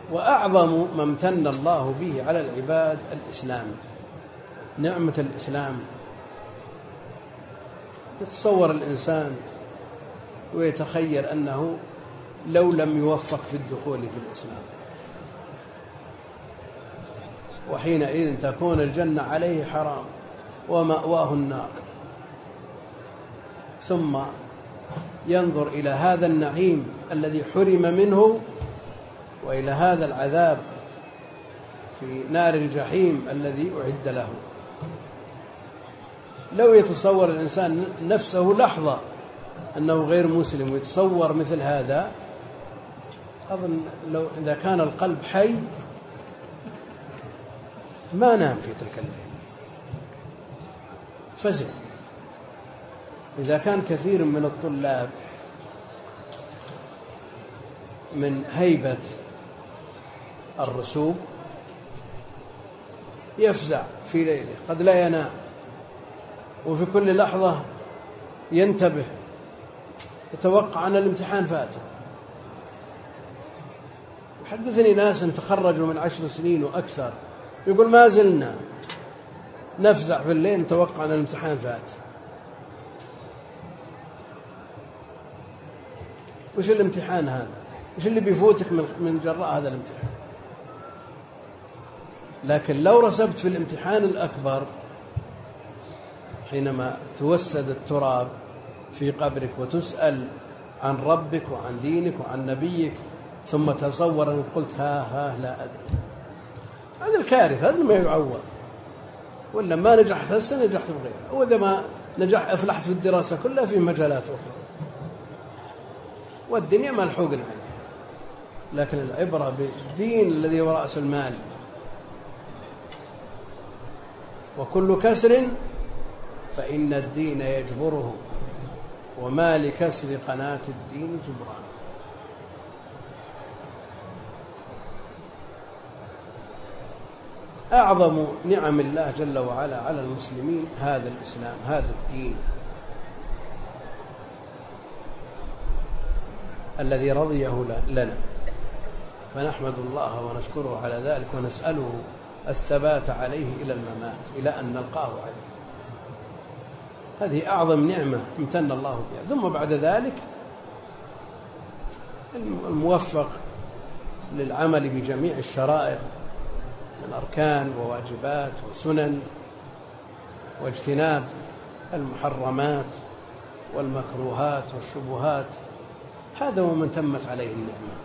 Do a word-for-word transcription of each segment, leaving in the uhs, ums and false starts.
وأعظم ما امتن الله به على العباد الإسلام، نعمة الإسلام. يتصور الإنسان ويتخيل أنه لو لم يوفق في الدخول في الإسلام، وحينئذ تكون الجنة عليه حرام ومأواه النار، ثم ينظر إلى هذا النعيم الذي حرم منه وإلى هذا العذاب في نار الجحيم الذي أعد له. لو يتصور الإنسان نفسه لحظة أنه غير مسلم ويتصور مثل هذا، أظن لو إذا كان القلب حي ما نام في تلك الليلة، فزع. إذا كان كثير من الطلاب من هيبة الرسوب يفزع في ليله، قد لا ينام، وفي كل لحظة ينتبه، يتوقع أن الامتحان فاته. يحدثني ناس تخرجوا من عشر سنين وأكثر، يقول ما زلنا نفزع في الليل نتوقع أن الامتحان فات. وش الامتحان هذا؟ وش اللي بيفوتك من جراء هذا الامتحان؟ لكن لو رسبت في الامتحان الأكبر حينما توسد التراب في قبرك وتسأل عن ربك وعن دينك وعن نبيك، ثم تصور أن قلت ها ها لا أدري، هذا الكارثة، هذا ما يعوض. ولا ما نجحت هسه نجحت بغيرها، وإذا ما نجح أفلحت في الدراسة كلها في مجالات أخرى، والدنيا ملحوق عليها. لكن العبرة بالدين الذي هو رأس المال، وكل كسر فإن الدين يجبره، وما لكسر قناة الدين جبران. أعظم نعم الله جل وعلا على المسلمين هذا الإسلام، هذا الدين الذي رضيه لنا، فنحمد الله ونشكره على ذلك، ونسأله الثبات عليه إلى الممات، إلى أن نلقاه عليه. هذه أعظم نعمة امتن الله بها. ثم بعد ذلك الموفق للعمل بجميع الشرائع من أركان وواجبات وسنن، واجتناب المحرمات والمكروهات والشبهات، هذا هو من تمت عليه النعمة،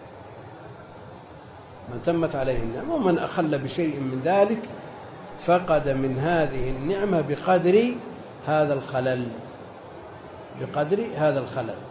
من تمت عليه النعمة. ومن أخل بشيء من ذلك فقد من هذه النعمة بقدر هذا الخلل، بقدر هذا الخلل.